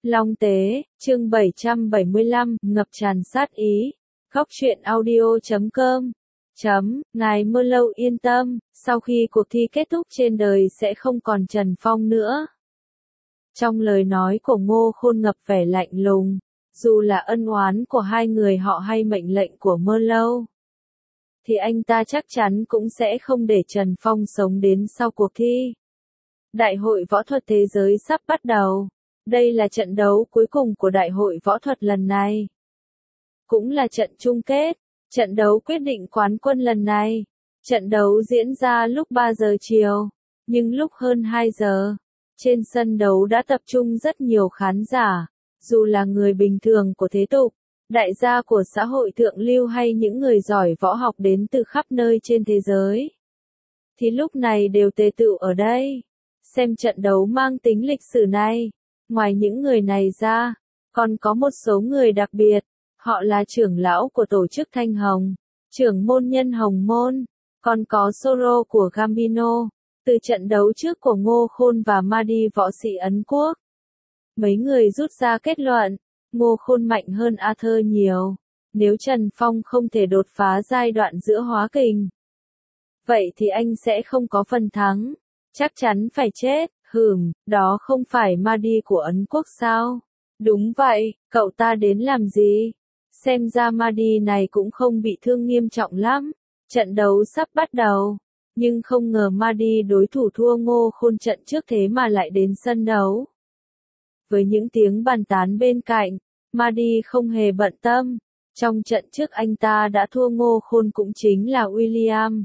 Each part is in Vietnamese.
Long Tế, chương 775, ngập tràn sát ý. Góc truyện audio.com. Ngài Marlowe yên tâm, sau khi cuộc thi kết thúc trên đời sẽ không còn Trần Phong nữa. Trong lời nói của Ngô Khôn ngập vẻ lạnh lùng, dù là ân oán của hai người họ hay mệnh lệnh của Marlowe, thì anh ta chắc chắn cũng sẽ không để Trần Phong sống đến sau cuộc thi. Đại hội võ thuật thế giới sắp bắt đầu. Đây là trận đấu cuối cùng của Đại hội võ thuật lần này. Cũng là trận chung kết, trận đấu quyết định quán quân lần này. Trận đấu diễn ra lúc 3 giờ chiều, nhưng lúc hơn 2 giờ, trên sân đấu đã tập trung rất nhiều khán giả, dù là người bình thường của thế tục, đại gia của xã hội thượng lưu hay những người giỏi võ học đến từ khắp nơi trên thế giới. Thì lúc này đều tề tựu ở đây, xem trận đấu mang tính lịch sử này. Ngoài những người này ra, còn có một số người đặc biệt, họ là trưởng lão của tổ chức Thanh Hồng, trưởng môn nhân Hồng Môn, còn có Soro của Gambino, từ trận đấu trước của Ngô Khôn và Mahdi võ sĩ Ấn Quốc. Mấy người rút ra kết luận, Ngô Khôn mạnh hơn Arthur nhiều, nếu Trần Phong không thể đột phá giai đoạn giữa hóa kình, vậy thì anh sẽ không có phần thắng, chắc chắn phải chết. Đó không phải Mahdi của Ấn Quốc sao? Đúng vậy, cậu ta đến làm gì? Xem ra Mahdi này cũng không bị thương nghiêm trọng lắm. Trận đấu sắp bắt đầu, nhưng không ngờ Mahdi đối thủ thua Ngô Khôn trận trước thế mà lại đến sân đấu. Với những tiếng bàn tán bên cạnh, Mahdi không hề bận tâm. Trong trận trước anh ta đã thua Ngô Khôn cũng chính là William.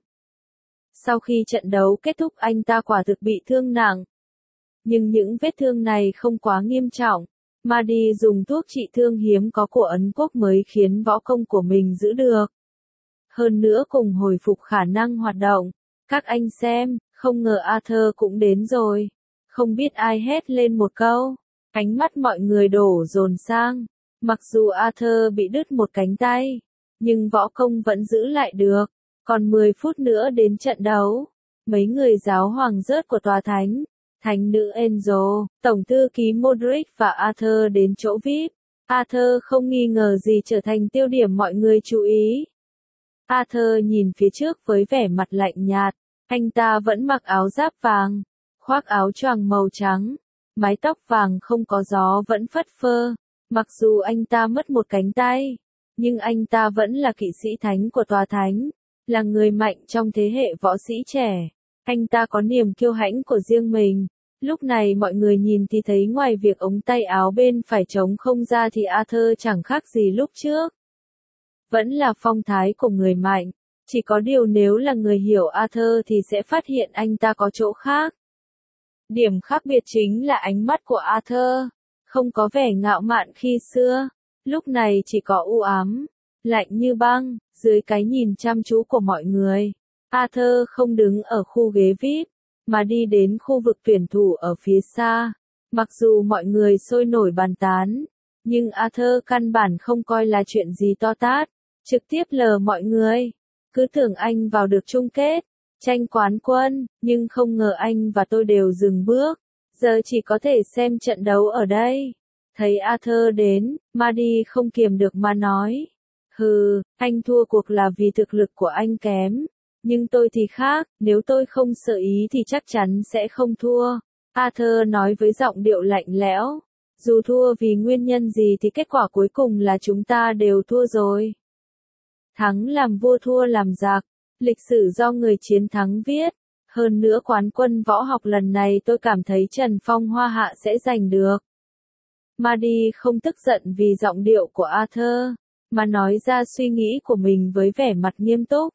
Sau khi trận đấu kết thúc anh ta quả thực bị thương nặng. Nhưng những vết thương này không quá nghiêm trọng. Mahdi dùng thuốc trị thương hiếm có của Ấn Quốc mới khiến võ công của mình giữ được. Hơn nữa cùng hồi phục khả năng hoạt động. Các anh xem, không ngờ Arthur cũng đến rồi. Không biết ai hét lên một câu. Ánh mắt mọi người đổ dồn sang. Mặc dù Arthur bị đứt một cánh tay, nhưng võ công vẫn giữ lại được. Còn 10 phút nữa đến trận đấu. Mấy người giáo hoàng rớt của tòa thánh. Thánh nữ Angel, tổng thư ký Modric và Arthur đến chỗ VIP. Arthur không nghi ngờ gì trở thành tiêu điểm mọi người chú ý. Arthur nhìn phía trước với vẻ mặt lạnh nhạt. Anh ta vẫn mặc áo giáp vàng, khoác áo choàng màu trắng, mái tóc vàng không có gió vẫn phất phơ. Mặc dù anh ta mất một cánh tay, nhưng anh ta vẫn là kỵ sĩ thánh của tòa thánh, là người mạnh trong thế hệ võ sĩ trẻ. Anh ta có niềm kiêu hãnh của riêng mình. Lúc này mọi người nhìn thì thấy ngoài việc ống tay áo bên phải trống không ra thì Arthur chẳng khác gì lúc trước. Vẫn là phong thái của người mạnh. Chỉ có điều nếu là người hiểu Arthur thì sẽ phát hiện anh ta có chỗ khác. Điểm khác biệt chính là ánh mắt của Arthur. Không có vẻ ngạo mạn khi xưa. Lúc này chỉ có u ám, lạnh như băng, dưới cái nhìn chăm chú của mọi người. Arthur không đứng ở khu ghế VIP, mà đi đến khu vực tuyển thủ ở phía xa. Mặc dù mọi người sôi nổi bàn tán, nhưng Arthur căn bản không coi là chuyện gì to tát, trực tiếp lờ mọi người. Cứ tưởng anh vào được chung kết, tranh quán quân, nhưng không ngờ anh và tôi đều dừng bước. Giờ chỉ có thể xem trận đấu ở đây. Thấy Arthur đến, Mahdi không kiềm được mà nói. Anh thua cuộc là vì thực lực của anh kém. Nhưng tôi thì khác, nếu tôi không sợ ý thì chắc chắn sẽ không thua. Arthur nói với giọng điệu lạnh lẽo. Dù thua vì nguyên nhân gì thì kết quả cuối cùng là chúng ta đều thua rồi. Thắng làm vua thua làm giặc. Lịch sử do người chiến thắng viết. Hơn nữa quán quân võ học lần này tôi cảm thấy Trần Phong Hoa Hạ sẽ giành được. Mahdi không tức giận vì giọng điệu của Arthur, mà nói ra suy nghĩ của mình với vẻ mặt nghiêm túc.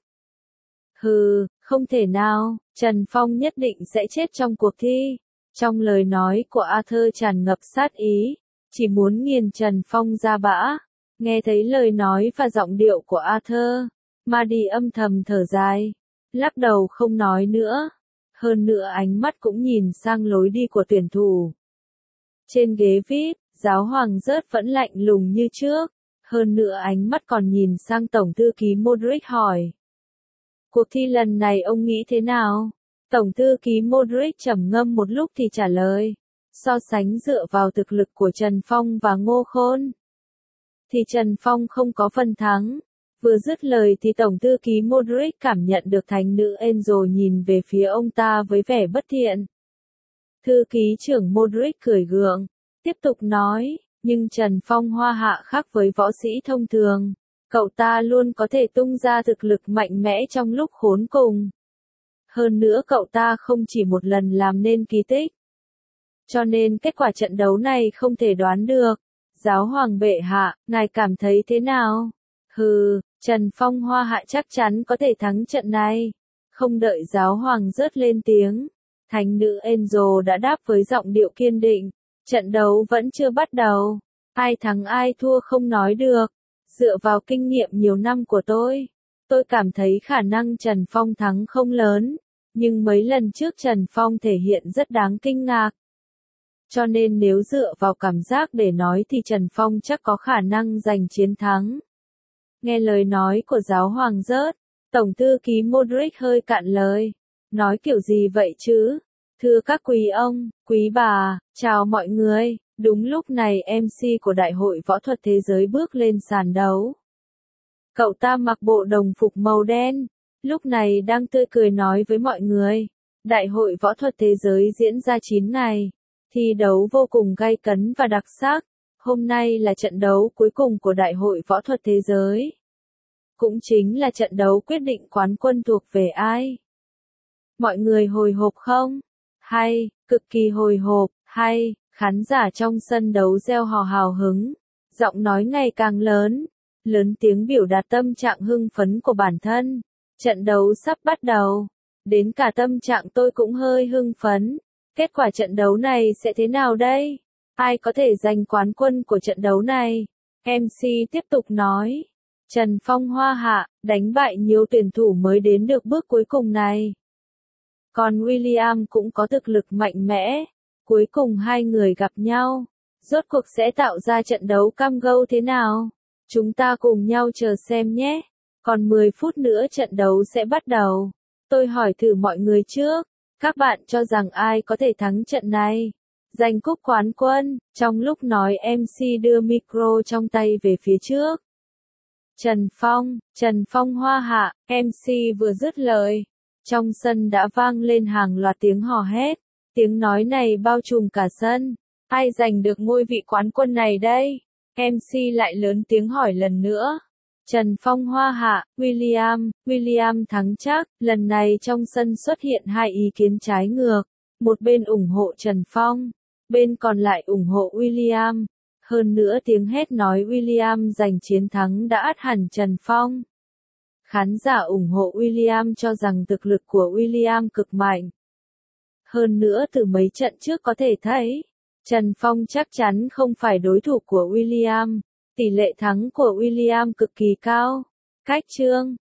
Không thể nào, Trần Phong nhất định sẽ chết trong cuộc thi. Trong lời nói của Arthur tràn ngập sát ý, chỉ muốn nghiền Trần Phong ra bã. Nghe thấy lời nói và giọng điệu của Arthur, Mahdi âm thầm thở dài, lắc đầu không nói nữa. Hơn nữa ánh mắt cũng nhìn sang lối đi của tuyển thủ. Trên ghế VIP, giáo hoàng rớt vẫn lạnh lùng như trước. Hơn nữa ánh mắt còn nhìn sang tổng thư ký Modric hỏi. Cuộc thi lần này ông nghĩ thế nào? Tổng thư ký Modric trầm ngâm một lúc thì trả lời. So sánh dựa vào thực lực của Trần Phong và Ngô Khôn, thì Trần Phong không có phần thắng. Vừa dứt lời thì Tổng thư ký Modric cảm nhận được thánh nữ Angel nhìn về phía ông ta với vẻ bất thiện. Thư ký trưởng Modric cười gượng, tiếp tục nói, nhưng Trần Phong Hoa Hạ khác với võ sĩ thông thường. Cậu ta luôn có thể tung ra thực lực mạnh mẽ trong lúc khốn cùng. Hơn nữa cậu ta không chỉ một lần làm nên kỳ tích. Cho nên kết quả trận đấu này không thể đoán được. Giáo hoàng bệ hạ, ngài cảm thấy thế nào? Hừ, Trần Phong Hoa Hạ chắc chắn có thể thắng trận này. Không đợi giáo hoàng rớt lên tiếng, thánh nữ Angel đã đáp với giọng điệu kiên định. Trận đấu vẫn chưa bắt đầu. Ai thắng ai thua không nói được. Dựa vào kinh nghiệm nhiều năm của tôi cảm thấy khả năng Trần Phong thắng không lớn. Nhưng mấy lần trước Trần Phong thể hiện rất đáng kinh ngạc. Cho nên nếu dựa vào cảm giác để nói thì Trần Phong chắc có khả năng giành chiến thắng. Nghe lời nói của giáo hoàng rớt, Tổng thư ký Modric hơi cạn lời. Nói kiểu gì vậy chứ? Thưa các quý ông, quý bà, chào mọi người. Đúng lúc này MC của Đại hội Võ thuật Thế giới bước lên sàn đấu. Cậu ta mặc bộ đồng phục màu đen, lúc này đang tươi cười nói với mọi người. Đại hội Võ thuật Thế giới diễn ra 9 ngày. Thi đấu vô cùng gay cấn và đặc sắc. Hôm nay là trận đấu cuối cùng của Đại hội Võ thuật Thế giới. Cũng chính là trận đấu quyết định quán quân thuộc về ai. Mọi người hồi hộp không? Hay, cực kỳ hồi hộp, hay, khán giả trong sân đấu reo hò hào hứng. Giọng nói ngày càng lớn tiếng biểu đạt tâm trạng hưng phấn của bản thân. Trận đấu sắp bắt đầu. Đến cả tâm trạng tôi cũng hơi hưng phấn. Kết quả trận đấu này sẽ thế nào đây? Ai có thể giành quán quân của trận đấu này? MC tiếp tục nói. Trần Phong Hoa Hạ, đánh bại nhiều tuyển thủ mới đến được bước cuối cùng này. Còn William cũng có thực lực mạnh mẽ. Cuối cùng hai người gặp nhau. Rốt cuộc sẽ tạo ra trận đấu cam go thế nào? Chúng ta cùng nhau chờ xem nhé. Còn 10 phút nữa trận đấu sẽ bắt đầu. Tôi hỏi thử mọi người trước. Các bạn cho rằng ai có thể thắng trận này? Giành cúp quán quân. Trong lúc nói MC đưa micro trong tay về phía trước. Trần Phong Hoa Hạ, MC vừa dứt lời. Trong sân đã vang lên hàng loạt tiếng hò hét. Tiếng nói này bao trùm cả sân. Ai giành được ngôi vị quán quân này đây? MC lại lớn tiếng hỏi lần nữa. Trần Phong Hoa Hạ, William thắng chắc. Lần này trong sân xuất hiện hai ý kiến trái ngược. Một bên ủng hộ Trần Phong, bên còn lại ủng hộ William. Hơn nữa tiếng hét nói William giành chiến thắng đã át hẳn Trần Phong. Khán giả ủng hộ William cho rằng thực lực của William cực mạnh. Hơn nữa từ mấy trận trước có thể thấy, Trần Phong chắc chắn không phải đối thủ của William. Tỷ lệ thắng của William cực kỳ cao. Cách chương